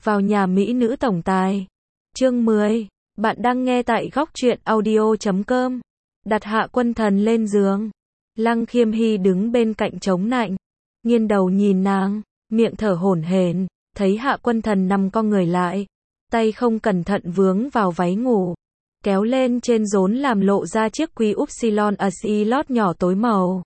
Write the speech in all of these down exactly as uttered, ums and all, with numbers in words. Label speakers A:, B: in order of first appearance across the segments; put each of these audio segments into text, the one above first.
A: vào nhà mỹ nữ tổng tài. Chương mười. Bạn đang nghe tại góc truyện audio chấm com. Đặt Hạ Quân Thần lên giường. Lăng Khiêm Hy đứng bên cạnh chống nạnh, nghiêng đầu nhìn nàng, miệng thở hổn hển, thấy Hạ Quân Thần nằm co người lại, tay không cẩn thận vướng vào váy ngủ, kéo lên trên rốn làm lộ ra chiếc quy upsilon asi lót nhỏ tối màu.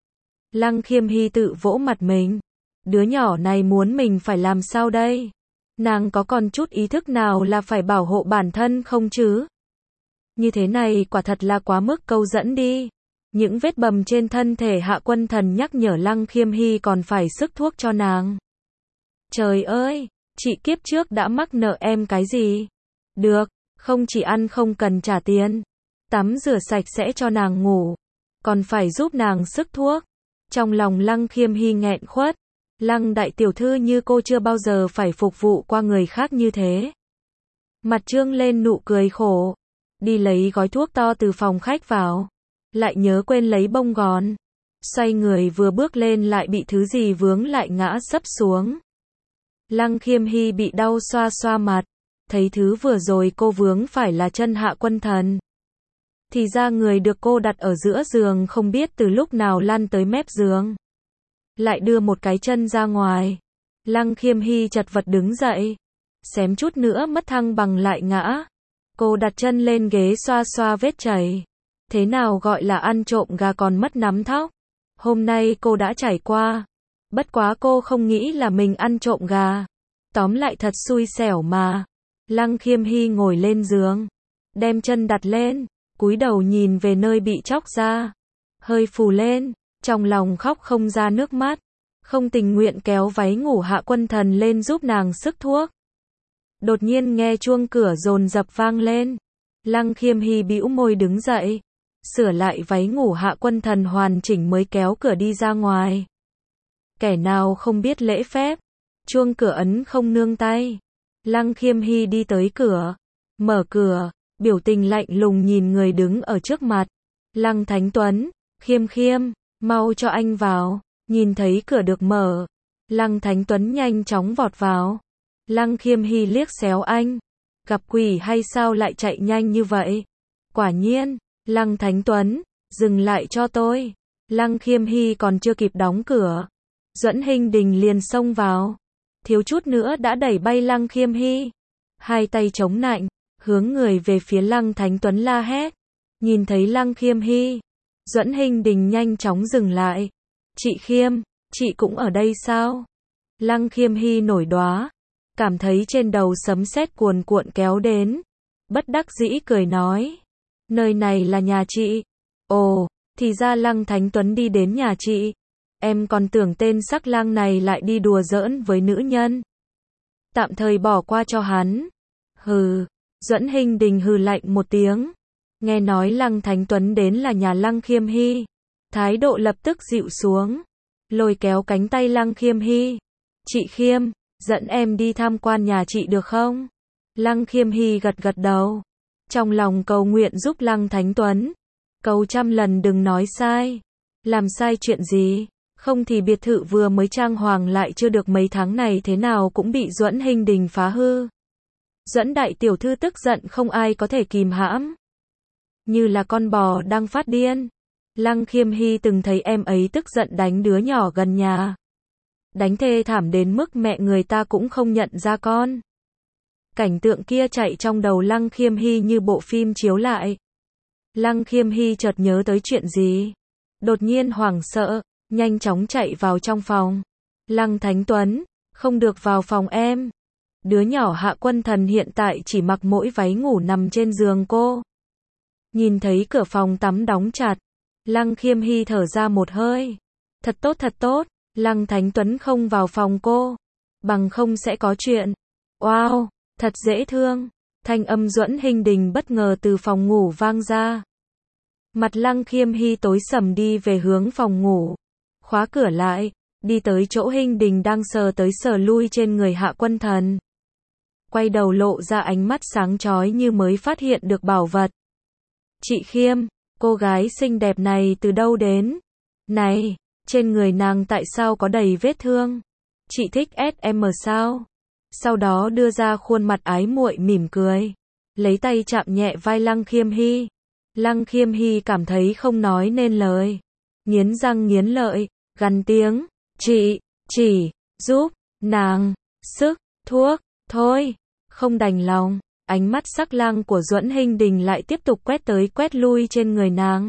A: Lăng Khiêm Hy tự vỗ mặt mình, đứa nhỏ này muốn mình phải làm sao đây? Nàng có còn chút ý thức nào là phải bảo hộ bản thân không chứ? Như thế này quả thật là quá mức câu dẫn đi. Những vết bầm trên thân thể Hạ Quân Thần nhắc nhở Lăng Khiêm Hy còn phải sức thuốc cho nàng. Trời ơi, chị kiếp trước đã mắc nợ em cái gì? Được, không chỉ ăn không cần trả tiền, tắm rửa sạch sẽ cho nàng ngủ, còn phải giúp nàng sức thuốc. Trong lòng Lăng Khiêm Hy nghẹn khuất, Lăng đại tiểu thư như cô chưa bao giờ phải phục vụ qua người khác như thế. Mặt trương lên nụ cười khổ, đi lấy gói thuốc to từ phòng khách vào, lại nhớ quên lấy bông gòn. Xoay người vừa bước lên lại bị thứ gì vướng lại ngã sấp xuống. Lăng Khiêm Hy bị đau xoa xoa mặt, thấy thứ vừa rồi cô vướng phải là chân Hạ Quân Thần. Thì ra người được cô đặt ở giữa giường không biết từ lúc nào lăn tới mép giường, lại đưa một cái chân ra ngoài. Lăng Khiêm Hy chật vật đứng dậy, xém chút nữa mất thăng bằng lại ngã. Cô đặt chân lên ghế xoa xoa vết chảy. Thế nào gọi là ăn trộm gà còn mất nắm thóc? Hôm nay cô đã trải qua. Bất quá cô không nghĩ là mình ăn trộm gà. Tóm lại thật xui xẻo mà. Lăng Khiêm Hy ngồi lên giường, đem chân đặt lên, cúi đầu nhìn về nơi bị chóc ra. Hơi phù lên, trong lòng khóc không ra nước mắt. Không tình nguyện kéo váy ngủ Hạ Quân Thần lên giúp nàng sức thuốc. Đột nhiên nghe chuông cửa dồn dập vang lên. Lăng Khiêm Hy bĩu môi đứng dậy, sửa lại váy ngủ Hạ Quân Thần hoàn chỉnh mới kéo cửa đi ra ngoài. Kẻ nào không biết lễ phép, chuông cửa ấn không nương tay. Lăng Khiêm Hy đi tới cửa, mở cửa, biểu tình lạnh lùng nhìn người đứng ở trước mặt. Lăng Thánh Tuấn, Khiêm Khiêm, mau cho anh vào. Nhìn thấy cửa được mở, Lăng Thánh Tuấn nhanh chóng vọt vào. Lăng Khiêm Hy liếc xéo anh, gặp quỷ hay sao lại chạy nhanh như vậy? Quả nhiên, Lăng Thánh Tuấn, dừng lại cho tôi. Lăng Khiêm Hy còn chưa kịp đóng cửa, Duẫn Hinh Đình liền xông vào, thiếu chút nữa đã đẩy bay Lăng Khiêm Hy. Hai tay chống nạnh, hướng người về phía Lăng Thánh Tuấn la hét. Nhìn thấy Lăng Khiêm Hy, Duẫn Hinh Đình nhanh chóng dừng lại. Chị Khiêm, chị cũng ở đây sao? Lăng Khiêm Hy nổi đoá, cảm thấy trên đầu sấm sét cuồn cuộn kéo đến, bất đắc dĩ cười nói, nơi này là nhà chị. Ồ, thì ra Lăng Thánh Tuấn đi đến nhà chị. Em còn tưởng tên sắc lang này lại đi đùa giỡn với nữ nhân. Tạm thời bỏ qua cho hắn. Hừ, Duẫn Hinh Đình hừ lạnh một tiếng. Nghe nói Lăng Thánh Tuấn đến là nhà Lăng Khiêm Hy, thái độ lập tức dịu xuống, lôi kéo cánh tay Lăng Khiêm Hy. Chị Khiêm, dẫn em đi tham quan nhà chị được không? Lăng Khiêm Hy gật gật đầu, trong lòng cầu nguyện giúp Lăng Thánh Tuấn, cầu trăm lần đừng nói sai. Làm sai chuyện gì? Không thì biệt thự vừa mới trang hoàng lại chưa được mấy tháng này thế nào cũng bị Duẫn Hinh Đình phá hư. Duẫn đại tiểu thư tức giận không ai có thể kìm hãm, như là con bò đang phát điên. Lăng Khiêm Hy từng thấy em ấy tức giận đánh đứa nhỏ gần nhà, đánh thê thảm đến mức mẹ người ta cũng không nhận ra con. Cảnh tượng kia chạy trong đầu Lăng Khiêm Hy như bộ phim chiếu lại. Lăng Khiêm Hy chợt nhớ tới chuyện gì, đột nhiên hoảng sợ, nhanh chóng chạy vào trong phòng. Lăng Thánh Tuấn, không được vào phòng em. Đứa nhỏ Hạ Quân Thần hiện tại chỉ mặc mỗi váy ngủ nằm trên giường cô. Nhìn thấy cửa phòng tắm đóng chặt, Lăng Khiêm Hy thở ra một hơi. Thật tốt thật tốt, Lăng Thánh Tuấn không vào phòng cô, bằng không sẽ có chuyện. Wow, thật dễ thương. Thanh âm Duẫn Hinh Đình bất ngờ từ phòng ngủ vang ra. Mặt Lăng Khiêm Hy tối sầm đi về hướng phòng ngủ, khóa cửa lại, đi tới chỗ Hinh Đình đang sờ tới sờ lui trên người Hạ Quân Thần. Quay đầu lộ ra ánh mắt sáng chói như mới phát hiện được bảo vật. Chị Khiêm, cô gái xinh đẹp này từ đâu đến? Này, trên người nàng tại sao có đầy vết thương? Chị thích ét em sao? sau đó đưa ra khuôn mặt ái muội mỉm cười, lấy tay chạm nhẹ vai Lăng Khiêm Hy. Lăng Khiêm Hy cảm thấy không nói nên lời, nghiến răng nghiến lợi, gằn tiếng, chị, chỉ, giúp, nàng, sức, thuốc, thôi, không đành lòng, ánh mắt sắc lang của Duẫn Hinh Đình lại tiếp tục quét tới quét lui trên người nàng.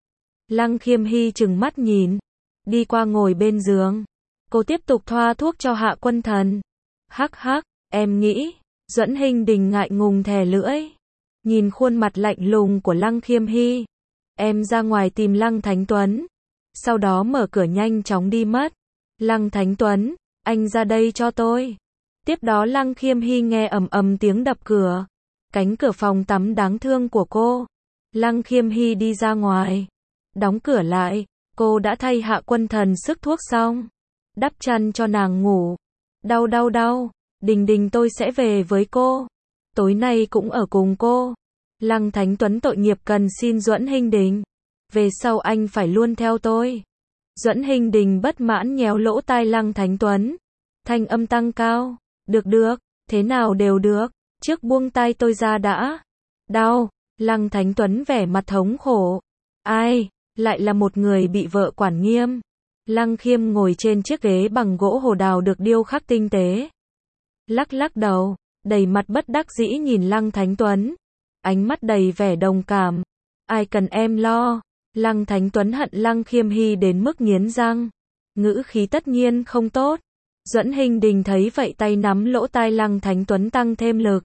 A: Lăng Khiêm Hy trừng mắt nhìn, đi qua ngồi bên giường, cô tiếp tục thoa thuốc cho Hạ Quân Thần. Hắc hắc, em nghĩ, Duẫn Hinh Đình ngại ngùng thè lưỡi, nhìn khuôn mặt lạnh lùng của Lăng Khiêm Hy. Em ra ngoài tìm Lăng Thánh Tuấn, sau đó mở cửa nhanh chóng đi mất. Lăng Thánh Tuấn, anh ra đây cho tôi. Tiếp đó Lăng Khiêm Hy nghe ầm ầm tiếng đập cửa, cánh cửa phòng tắm đáng thương của cô. Lăng Khiêm Hy đi ra ngoài, đóng cửa lại, cô đã thay Hạ Quân Thần sức thuốc xong, đắp chăn cho nàng ngủ. Đau đau đau, Đình Đình tôi sẽ về với cô, tối nay cũng ở cùng cô. Lăng Thánh Tuấn tội nghiệp cần xin Duẫn Hinh Đình, về sau anh phải luôn theo tôi. Duẫn Hinh Đình bất mãn nhéo lỗ tai Lăng Thánh Tuấn, thanh âm tăng cao, được được, thế nào đều được, trước buông tay tôi ra đã. Đau, Lăng Thánh Tuấn vẻ mặt thống khổ, ai, lại là một người bị vợ quản nghiêm. Lăng Khiêm ngồi trên chiếc ghế bằng gỗ hồ đào được điêu khắc tinh tế, lắc lắc đầu, đầy mặt bất đắc dĩ nhìn Lăng Thánh Tuấn, ánh mắt đầy vẻ đồng cảm. Ai cần em lo. Lăng Thánh Tuấn hận Lăng Khiêm Hy đến mức nghiến răng, ngữ khí tất nhiên không tốt. Duẫn Hinh Đình thấy vậy tay nắm lỗ tai Lăng Thánh Tuấn tăng thêm lực.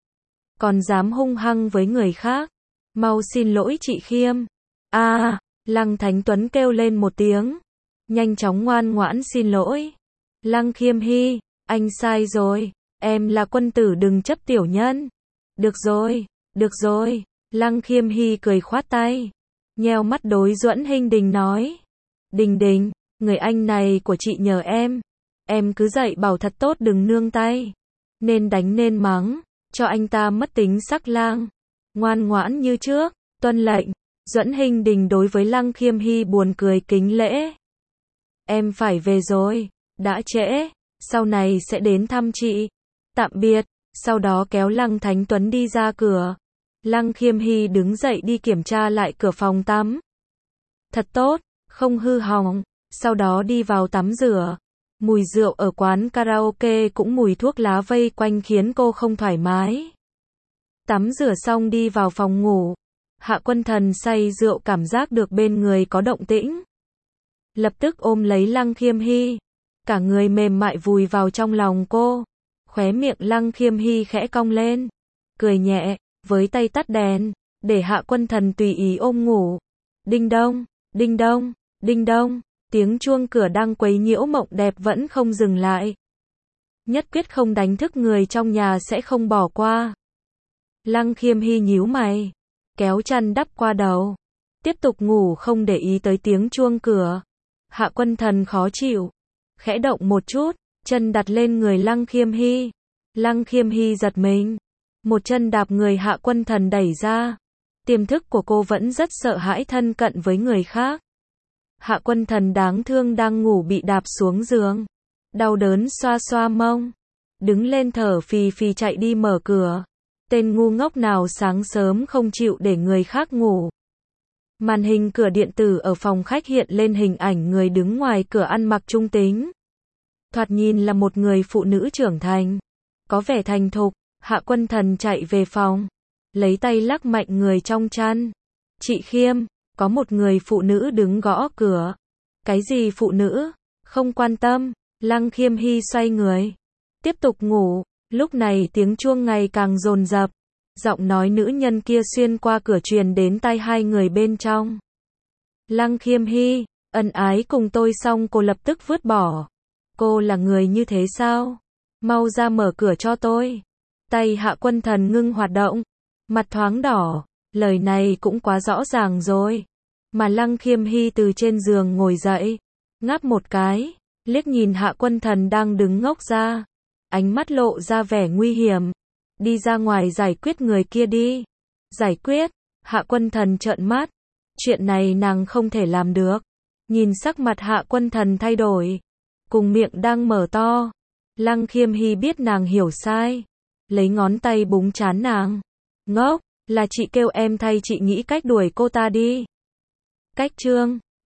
A: Còn dám hung hăng với người khác, mau xin lỗi chị Khiêm. A, à, Lăng Thánh Tuấn kêu lên một tiếng, nhanh chóng ngoan ngoãn xin lỗi. Lăng Khiêm Hy, anh sai rồi, em là quân tử đừng chấp tiểu nhân. Được rồi, được rồi, Lăng Khiêm Hy cười khoát tay, nheo mắt đối Duẫn Hinh Đình nói, Đình Đình, người anh này của chị nhờ em, em cứ dạy bảo thật tốt đừng nương tay, nên đánh nên mắng, cho anh ta mất tính sắc lang, ngoan ngoãn như trước, tuân lệnh. Duẫn Hinh Đình đối với Lăng Khiêm Hy buồn cười kính lễ. Em phải về rồi, đã trễ, sau này sẽ đến thăm chị. Tạm biệt, sau đó kéo Lăng Thánh Tuấn đi ra cửa. Lăng Khiêm Hy đứng dậy đi kiểm tra lại cửa phòng tắm. Thật tốt, không hư hỏng, sau đó đi vào tắm rửa. Mùi rượu ở quán karaoke cũng mùi thuốc lá vây quanh khiến cô không thoải mái. Tắm rửa xong đi vào phòng ngủ. Hạ Quân Thần say rượu cảm giác được bên người có động tĩnh, lập tức ôm lấy Lăng Khiêm Hy, cả người mềm mại vùi vào trong lòng cô. Khóe miệng Lăng Khiêm Hy khẽ cong lên, cười nhẹ, với tay tắt đèn, để Hạ Quân Thần tùy ý ôm ngủ. Đinh đông, đinh đông, đinh đông, tiếng chuông cửa đang quấy nhiễu mộng đẹp vẫn không dừng lại. Nhất quyết không đánh thức người trong nhà sẽ không bỏ qua. Lăng Khiêm Hy nhíu mày, kéo chăn đắp qua đầu, tiếp tục ngủ không để ý tới tiếng chuông cửa. Hạ Quân Thần khó chịu, khẽ động một chút, chân đặt lên người Lăng Khiêm Hy. Lăng Khiêm Hy giật mình, một chân đạp người Hạ Quân Thần đẩy ra. Tiềm thức của cô vẫn rất sợ hãi thân cận với người khác. Hạ Quân Thần đáng thương đang ngủ bị đạp xuống giường, đau đớn xoa xoa mông, đứng lên thở phì phì chạy đi mở cửa. Tên ngu ngốc nào sáng sớm không chịu để người khác ngủ. Màn hình cửa điện tử ở phòng khách hiện lên hình ảnh người đứng ngoài cửa ăn mặc trung tính. Thoạt nhìn là một người phụ nữ trưởng thành, có vẻ thành thục. Hạ Quân Thần chạy về phòng, lấy tay lắc mạnh người trong chăn. Chị Khiêm, có một người phụ nữ đứng gõ cửa. Cái gì phụ nữ? Không quan tâm. Lăng Khiêm Hy xoay người, tiếp tục ngủ. Lúc này tiếng chuông ngày càng dồn dập, giọng nói nữ nhân kia xuyên qua cửa truyền đến tai hai người bên trong. Lăng Khiêm Hy, ân ái cùng tôi xong cô lập tức vứt bỏ. Cô là người như thế sao? Mau ra mở cửa cho tôi. Tay Hạ Quân Thần ngưng hoạt động, mặt thoáng đỏ, lời này cũng quá rõ ràng rồi. Mà Lăng Khiêm Hy từ trên giường ngồi dậy, ngáp một cái, liếc nhìn Hạ Quân Thần đang đứng ngốc ra. Ánh mắt lộ ra vẻ nguy hiểm. Đi ra ngoài giải quyết người kia đi. Giải quyết? Hạ Quân Thần trợn mắt. Chuyện này nàng không thể làm được. Nhìn sắc mặt Hạ Quân Thần thay đổi, cùng miệng đang mở to, Lăng Khiêm Hy biết nàng hiểu sai. Lấy ngón tay búng trán nàng. Ngốc, là chị kêu em thay chị nghĩ cách đuổi cô ta đi. Cách chương